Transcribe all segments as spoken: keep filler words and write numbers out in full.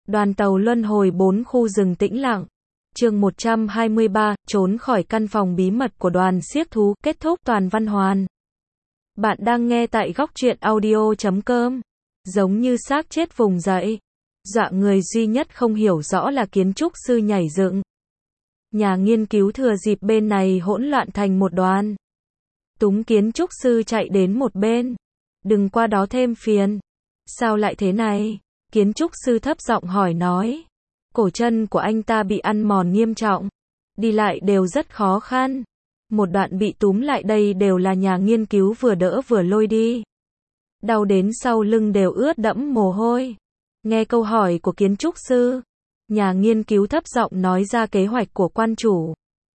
Đoàn tàu luân hồi bốn khu rừng tĩnh lặng. Chương một trăm hai mươi ba, trốn khỏi căn phòng bí mật của đoàn xiếc thú, kết thúc. Toàn Văn Hoàn. Bạn đang nghe tại góc truyện audio chấm com. Giống như xác chết vùng dậy. Dọa người duy nhất không hiểu rõ là kiến trúc sư nhảy dựng. Nhà nghiên cứu thừa dịp bên này hỗn loạn thành một đoàn. Túng kiến trúc sư chạy đến một bên. Đừng qua đó thêm phiền. Sao lại thế này? Kiến trúc sư thấp giọng hỏi nói. Cổ chân của anh ta bị ăn mòn nghiêm trọng. Đi lại đều rất khó khăn. Một đoạn bị túm lại đây đều là nhà nghiên cứu vừa đỡ vừa lôi đi. Đau đến sau lưng đều ướt đẫm mồ hôi. Nghe câu hỏi của kiến trúc sư, nhà nghiên cứu thấp giọng nói ra kế hoạch của quan chủ.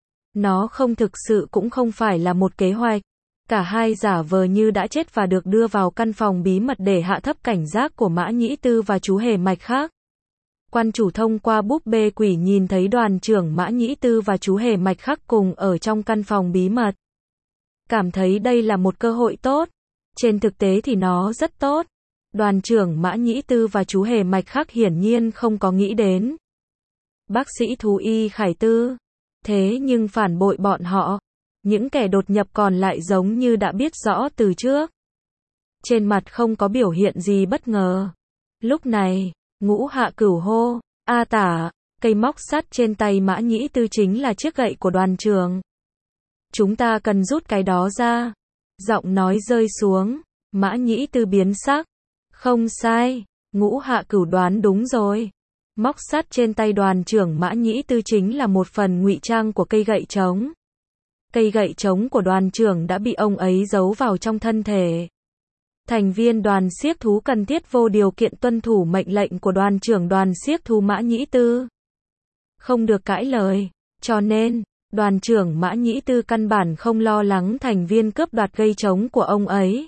Nó không thực sự cũng không phải là một kế hoạch. Cả hai giả vờ như đã chết và được đưa vào căn phòng bí mật để hạ thấp cảnh giác của Mã Nhĩ Tư và chú hề mạch khác. Quan chủ thông qua búp bê quỷ nhìn thấy đoàn trưởng Mã Nhĩ Tư và chú hề mạch khác cùng ở trong căn phòng bí mật. Cảm thấy đây là một cơ hội tốt. Trên thực tế thì nó rất tốt. Đoàn trưởng Mã Nhĩ Tư và chú hề mạch khác hiển nhiên không có nghĩ đến. Bác sĩ thú y Khải Tư. Thế nhưng phản bội bọn họ. Những kẻ đột nhập còn lại giống như đã biết rõ từ trước. Trên mặt không có biểu hiện gì bất ngờ. Lúc này, Ngũ Hạ Cửu hô, A Tả, cây móc sắt trên tay Mã Nhĩ Tư chính là chiếc gậy của đoàn trưởng. Chúng ta cần rút cái đó ra. Giọng nói rơi xuống, Mã Nhĩ Tư biến sắc. Không sai, Ngũ Hạ Cửu đoán đúng rồi. Móc sắt trên tay đoàn trưởng Mã Nhĩ Tư chính là một phần ngụy trang của cây gậy trống. Cây gậy trống của đoàn trưởng đã bị ông ấy giấu vào trong thân thể. Thành viên đoàn xiếc thú cần thiết vô điều kiện tuân thủ mệnh lệnh của đoàn trưởng đoàn xiếc thú Mã Nhĩ Tư. Không được cãi lời, cho nên, đoàn trưởng Mã Nhĩ Tư căn bản không lo lắng thành viên cướp đoạt gây trống của ông ấy.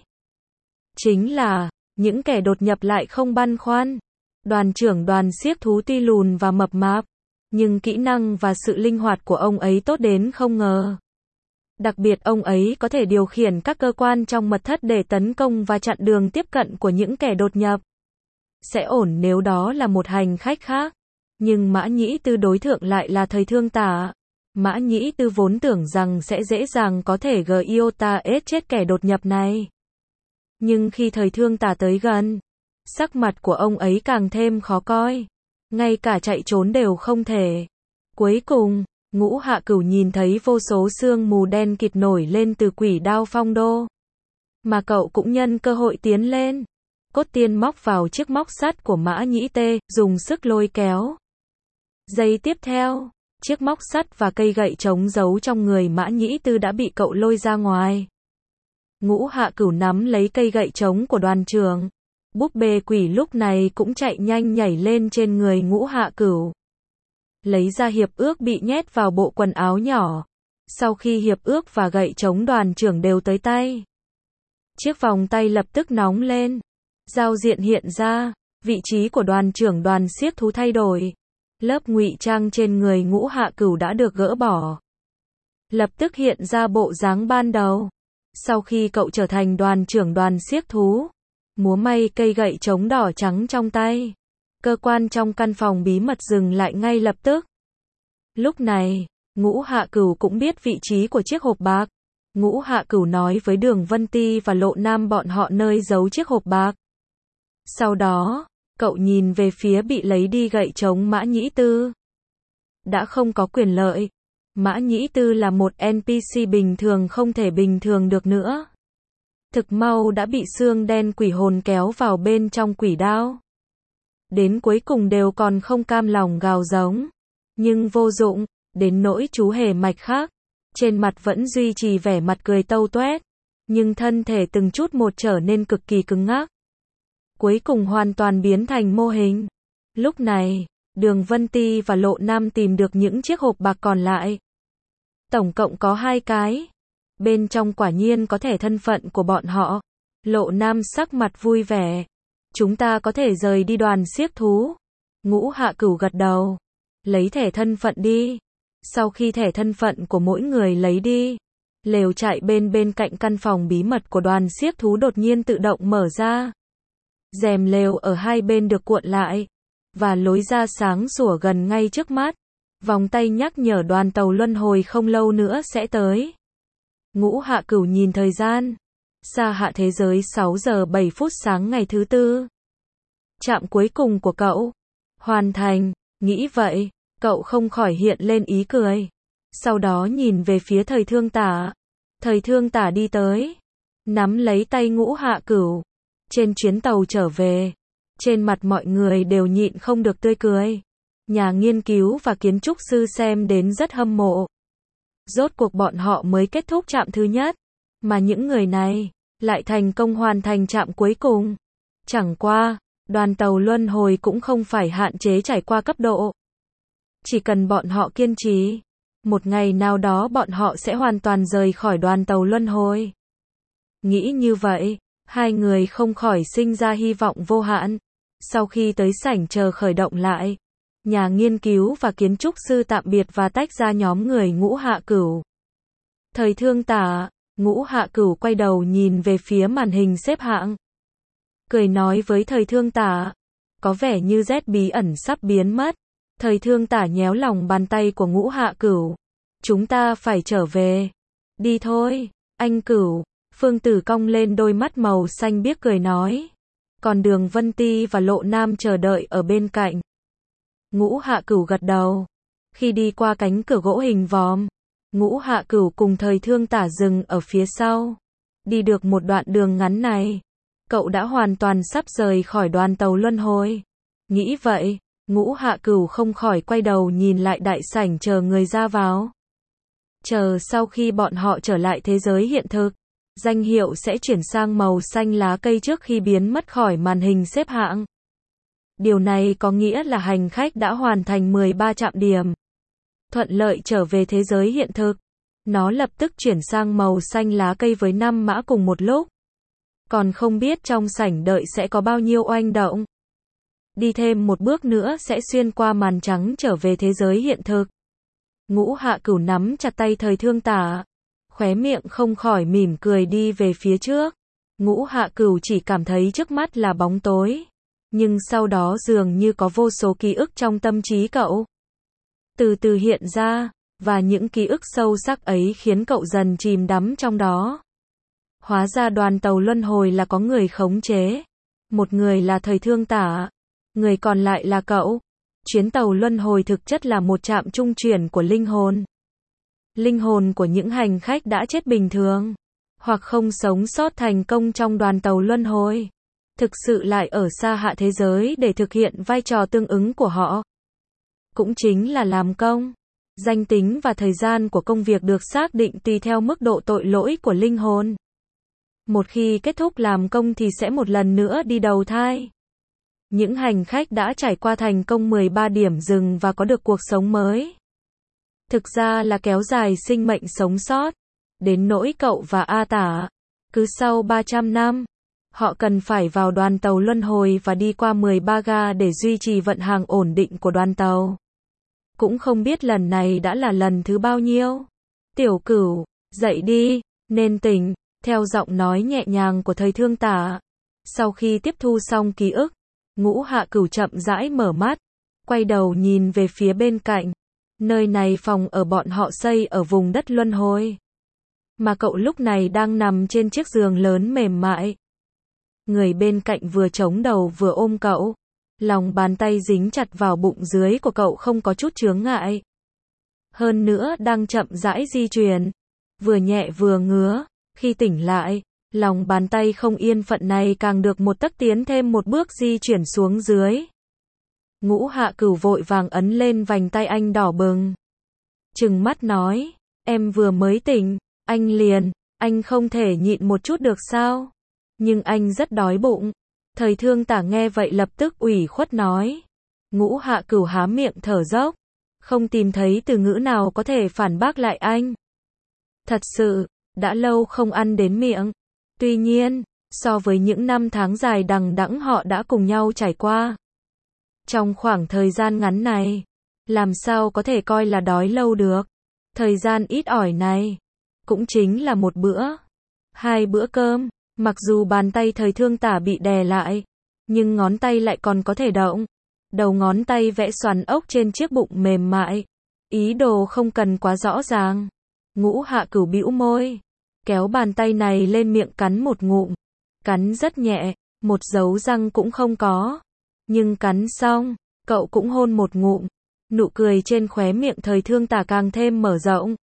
Chính là, những kẻ đột nhập lại không băn khoăn. Đoàn trưởng đoàn xiếc thú tuy lùn và mập mạp, nhưng kỹ năng và sự linh hoạt của ông ấy tốt đến không ngờ. Đặc biệt ông ấy có thể điều khiển các cơ quan trong mật thất để tấn công và chặn đường tiếp cận của những kẻ đột nhập. Sẽ ổn nếu đó là một hành khách khác. Nhưng Mã Nhĩ Tư đối thượng lại là thời thương tả. Mã Nhĩ Tư vốn tưởng rằng sẽ dễ dàng có thể gây iota ết chết kẻ đột nhập này. Nhưng khi thời thương tả tới gần, sắc mặt của ông ấy càng thêm khó coi. Ngay cả chạy trốn đều không thể. Cuối cùng, Ngũ Hạ Cửu nhìn thấy vô số sương mù đen kịt nổi lên từ quỷ đao phong đô. Mà cậu cũng nhân cơ hội tiến lên. Cốt tiên móc vào chiếc móc sắt của Mã Nhĩ Tê, dùng sức lôi kéo. Giây tiếp theo, chiếc móc sắt và cây gậy trống giấu trong người Mã Nhĩ Tư đã bị cậu lôi ra ngoài. Ngũ Hạ Cửu nắm lấy cây gậy trống của đoàn trưởng. Búp bê quỷ lúc này cũng chạy nhanh nhảy lên trên người Ngũ Hạ Cửu. Lấy ra hiệp ước bị nhét vào bộ quần áo nhỏ. Sau khi hiệp ước và gậy trống đoàn trưởng đều tới tay, chiếc vòng tay lập tức nóng lên. Giao diện hiện ra, vị trí của đoàn trưởng đoàn xiếc thú thay đổi. Lớp ngụy trang trên người Ngũ Hạ Cửu đã được gỡ bỏ. Lập tức hiện ra bộ dáng ban đầu. Sau khi cậu trở thành đoàn trưởng đoàn xiếc thú, múa may cây gậy trống đỏ trắng trong tay. Cơ quan trong căn phòng bí mật dừng lại ngay lập tức. Lúc này, Ngũ Hạ Cửu cũng biết vị trí của chiếc hộp bạc. Ngũ Hạ Cửu nói với Đường Vân Ti và Lộ Nam bọn họ nơi giấu chiếc hộp bạc. Sau đó, cậu nhìn về phía bị lấy đi gậy trống Mã Nhĩ Tư. Đã không có quyền lợi. Mã Nhĩ Tư là một en pê xê bình thường không thể bình thường được nữa. Thực mau đã bị xương đen quỷ hồn kéo vào bên trong quỷ đao. Đến cuối cùng đều còn không cam lòng gào giống. Nhưng vô dụng, đến nỗi chú hề mạch khác. Trên mặt vẫn duy trì vẻ mặt cười tâu tuét. Nhưng thân thể từng chút một trở nên cực kỳ cứng ngắc. Cuối cùng hoàn toàn biến thành mô hình. Lúc này, Đường Vân Ti và Lộ Nam tìm được những chiếc hộp bạc còn lại. Tổng cộng có hai cái. Bên trong quả nhiên có thẻ thân phận của bọn họ. Lộ Nam sắc mặt vui vẻ. Chúng ta có thể rời đi đoàn xiếc thú. Ngũ Hạ Cửu gật đầu. Lấy thẻ thân phận đi. Sau khi thẻ thân phận của mỗi người lấy đi, lều trại bên bên cạnh căn phòng bí mật của đoàn xiếc thú đột nhiên tự động mở ra. Rèm lều ở hai bên được cuộn lại. và lối ra sáng sủa gần ngay trước mắt. Vòng tay nhắc nhở đoàn tàu luân hồi không lâu nữa sẽ tới. Ngũ Hạ Cửu nhìn thời gian. Xa hạ thế giới sáu giờ bảy phút sáng ngày thứ tư. Trạm cuối cùng của cậu. Hoàn thành, nghĩ vậy, cậu không khỏi hiện lên ý cười. Sau đó nhìn về phía Thời Thương Tả. Thời Thương Tả đi tới. Nắm lấy tay Ngũ Hạ Cửu. Trên chuyến tàu trở về. Trên mặt mọi người đều nhịn không được tươi cười. Nhà nghiên cứu và kiến trúc sư xem đến rất hâm mộ. Rốt cuộc bọn họ mới kết thúc trạm thứ nhất. Mà những người này lại thành công hoàn thành trạm cuối cùng. Chẳng qua, đoàn tàu luân hồi cũng không phải hạn chế trải qua cấp độ. Chỉ cần bọn họ kiên trì, một ngày nào đó bọn họ sẽ hoàn toàn rời khỏi đoàn tàu luân hồi. Nghĩ như vậy, hai người không khỏi sinh ra hy vọng vô hạn. Sau khi tới sảnh chờ khởi động lại, nhà nghiên cứu và kiến trúc sư tạm biệt và tách ra nhóm người Ngũ Hạ Cửu. Thời Thương Tả, Ngũ Hạ Cửu quay đầu nhìn về phía màn hình xếp hạng. Cười nói với Thời Thương Tả, có vẻ như Z bí ẩn sắp biến mất. Thời Thương Tả nhéo lòng bàn tay của Ngũ Hạ Cửu. Chúng ta phải trở về. Đi thôi, anh Cửu. Phương Tử cong lên đôi mắt màu xanh biếc cười nói. Còn Đường Vân Ti và Lộ Nam chờ đợi ở bên cạnh. Ngũ Hạ Cửu gật đầu. Khi đi qua cánh cửa gỗ hình vòm, Ngũ Hạ Cửu cùng Thời Thương Tả dừng ở phía sau. Đi được một đoạn đường ngắn này, cậu đã hoàn toàn sắp rời khỏi đoàn tàu luân hồi. Nghĩ vậy, Ngũ Hạ Cửu không khỏi quay đầu nhìn lại đại sảnh chờ người ra vào. Chờ sau khi bọn họ trở lại thế giới hiện thực, danh hiệu sẽ chuyển sang màu xanh lá cây trước khi biến mất khỏi màn hình xếp hạng. Điều này có nghĩa là hành khách đã hoàn thành mười ba trạm điểm. Thuận lợi trở về thế giới hiện thực. Nó lập tức chuyển sang màu xanh lá cây với năm mã cùng một lúc. Còn không biết trong sảnh đợi sẽ có bao nhiêu oanh động. Đi thêm một bước nữa sẽ xuyên qua màn trắng trở về thế giới hiện thực. Ngũ Hạ Cửu nắm chặt tay Thời Thương Tả. Khóe miệng không khỏi mỉm cười đi về phía trước. Ngũ Hạ Cửu chỉ cảm thấy trước mắt là bóng tối. Nhưng sau đó dường như có vô số ký ức trong tâm trí cậu. Từ từ hiện ra, và những ký ức sâu sắc ấy khiến cậu dần chìm đắm trong đó. Hóa ra đoàn tàu luân hồi là có người khống chế. Một người là Thời Thương Tả, người còn lại là cậu. Chuyến tàu luân hồi thực chất là một trạm trung chuyển của linh hồn. Linh hồn của những hành khách đã chết bình thường, hoặc không sống sót thành công trong đoàn tàu luân hồi, thực sự lại ở xa hạ thế giới để thực hiện vai trò tương ứng của họ. Cũng chính là làm công. Danh tính và thời gian của công việc được xác định tùy theo mức độ tội lỗi của linh hồn. Một khi kết thúc làm công thì sẽ một lần nữa đi đầu thai. Những hành khách đã trải qua thành công mười ba điểm dừng và có được cuộc sống mới. Thực ra là kéo dài sinh mệnh sống sót. Đến nỗi cậu và A Tả, cứ sau ba trăm năm, họ cần phải vào đoàn tàu luân hồi và đi qua mười ba ga để duy trì vận hành ổn định của đoàn tàu. Cũng không biết lần này đã là lần thứ bao nhiêu. Tiểu Cửu, dậy đi, nên tỉnh, theo giọng nói nhẹ nhàng của Thời Thương Tả. Sau khi tiếp thu xong ký ức, Ngũ Hạ Cửu chậm rãi mở mắt, quay đầu nhìn về phía bên cạnh. Nơi này phòng ở bọn họ xây ở vùng đất luân hồi. Mà cậu lúc này đang nằm trên chiếc giường lớn mềm mại. Người bên cạnh vừa chống đầu vừa ôm cậu. Lòng bàn tay dính chặt vào bụng dưới của cậu không có chút chướng ngại. Hơn nữa đang chậm rãi di chuyển. Vừa nhẹ vừa ngứa. Khi tỉnh lại, lòng bàn tay không yên phận này càng được một tấc tiến thêm một bước di chuyển xuống dưới. Ngũ Hạ Cửu vội vàng ấn lên vành tay anh đỏ bừng. Trừng mắt nói, em vừa mới tỉnh, anh liền, anh không thể nhịn một chút được sao? Nhưng anh rất đói bụng. Thời Thương Tả nghe vậy lập tức ủy khuất nói. Ngũ Hạ Cửu há miệng thở dốc, không tìm thấy từ ngữ nào có thể phản bác lại anh. Thật sự, đã lâu không ăn đến miệng. Tuy nhiên, so với những năm tháng dài đằng đẵng họ đã cùng nhau trải qua, trong khoảng thời gian ngắn này, làm sao có thể coi là đói lâu được. Thời gian ít ỏi này, cũng chính là một bữa, hai bữa cơm. Mặc dù bàn tay Thời Thương Tả bị đè lại, nhưng ngón tay lại còn có thể động. đầu ngón tay vẽ xoắn ốc trên chiếc bụng mềm mại. Ý đồ không cần quá rõ ràng. Ngũ Hạ Cửu bĩu môi, kéo bàn tay này lên miệng cắn một ngụm. Cắn rất nhẹ, một dấu răng cũng không có. Nhưng cắn xong, cậu cũng hôn một ngụm. Nụ cười trên khóe miệng Thời Thương Tả càng thêm mở rộng.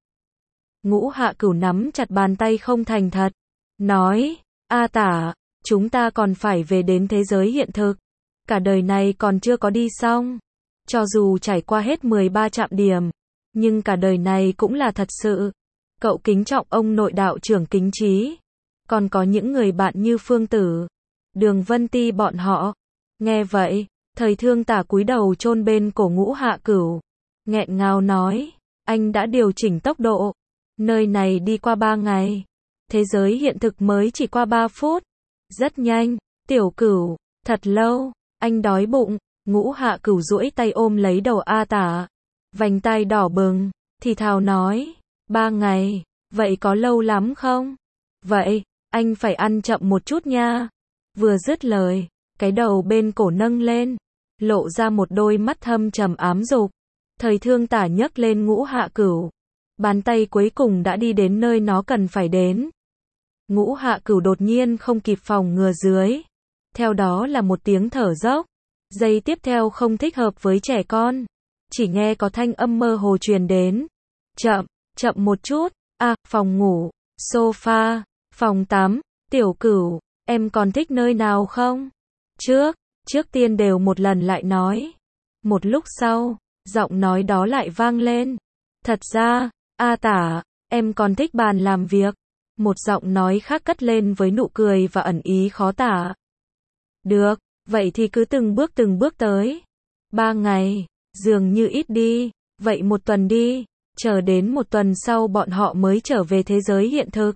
Ngũ Hạ Cửu nắm chặt bàn tay không thành thật. Nói, A Tả, chúng ta còn phải về đến thế giới hiện thực. Cả đời này còn chưa có đi xong. Cho dù trải qua hết mười ba trạm điểm, nhưng cả đời này cũng là thật sự. Cậu kính trọng ông nội đạo trưởng Kính Trí. Còn có những người bạn như Phương Tử, Đường Vân Ti bọn họ. Nghe vậy, Thời Thương Tả cúi đầu chôn bên cổ Ngũ Hạ Cửu. Nghẹn ngào nói, anh đã điều chỉnh tốc độ. Nơi này đi qua ba ngày. Thế giới hiện thực mới chỉ qua ba phút. Rất nhanh, Tiểu Cửu, thật lâu, anh đói bụng. Ngũ Hạ Cửu duỗi tay ôm lấy đầu A Tả. Vành tai đỏ bừng, thì thào nói, ba ngày, vậy có lâu lắm không? Vậy, anh phải ăn chậm một chút nha. Vừa dứt lời, cái đầu bên cổ nâng lên, lộ ra một đôi mắt thâm trầm ám dục. Thời Thương Tả nhấc lên Ngũ Hạ Cửu. Bàn tay cuối cùng đã đi đến nơi nó cần phải đến. Ngũ Hạ Cửu đột nhiên không kịp phòng ngừa dưới. Theo đó là một tiếng thở dốc. Giây tiếp theo không thích hợp với trẻ con. Chỉ nghe có thanh âm mơ hồ truyền đến. Chậm, chậm một chút. À, phòng ngủ, sofa, phòng tắm. Tiểu Cửu, em còn thích nơi nào không? Trước, trước tiên đều một lần lại nói. Một lúc sau, giọng nói đó lại vang lên. Thật ra, A Tả, em còn thích bàn làm việc. Một giọng nói khác cất lên với nụ cười và ẩn ý khó tả. Được, vậy thì cứ từng bước từng bước tới. Ba ngày, dường như ít đi. Vậy một tuần đi. Chờ đến một tuần sau bọn họ mới trở về thế giới hiện thực.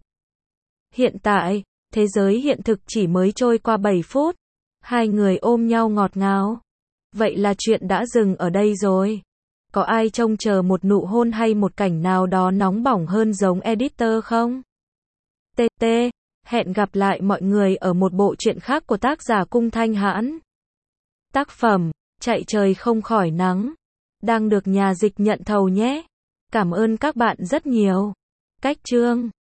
Hiện tại, thế giới hiện thực chỉ mới trôi qua bảy phút. Hai người ôm nhau ngọt ngào. Vậy là chuyện đã dừng ở đây rồi. Có ai trông chờ một nụ hôn hay một cảnh nào đó nóng bỏng hơn giống editor không? tê tê, hẹn gặp lại mọi người ở một bộ truyện khác của tác giả Cung Thanh Hãn. Tác phẩm, Chạy trời không khỏi nắng. Đang được nhà dịch nhận thầu nhé. Cảm ơn các bạn rất nhiều. Cách chương